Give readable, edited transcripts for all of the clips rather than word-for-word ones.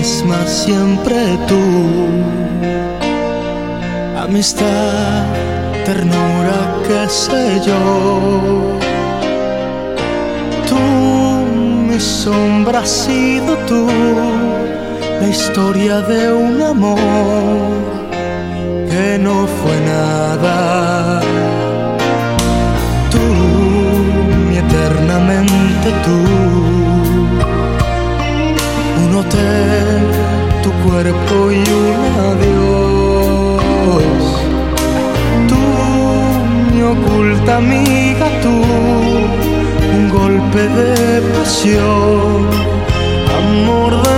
misma, siempre tú. Amistad, ternura, qué sé yo. Tú, mi sombra, has sido tú, la historia de un amor que no fue nada. Tú, mi eternamente tú. Un hotel, tu cuerpo y un adiós. Tú, mi oculta amiga, tú. Un golpe de pasión, amor de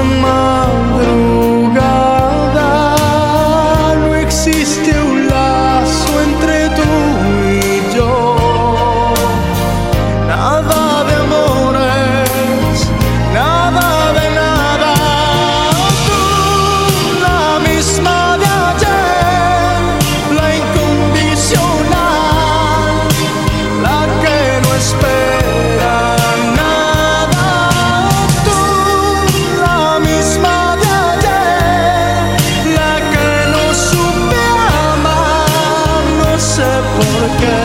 madrugada. No existe un lazo entre tú y yo. Nada de amores, nada de nada. Tú, la misma de ayer, la incondicional, la que no espera nada. Tú, la misma de ayer, la que no supe amar, no sé por qué.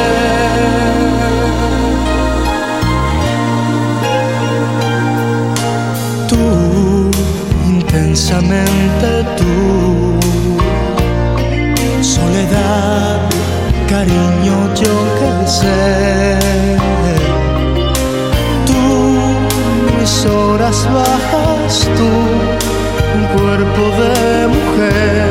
Tú, intensamente tú. Soledad, cariño, yo qué sé. Tú, mis horas bajas, tú, un cuerpo de mujer.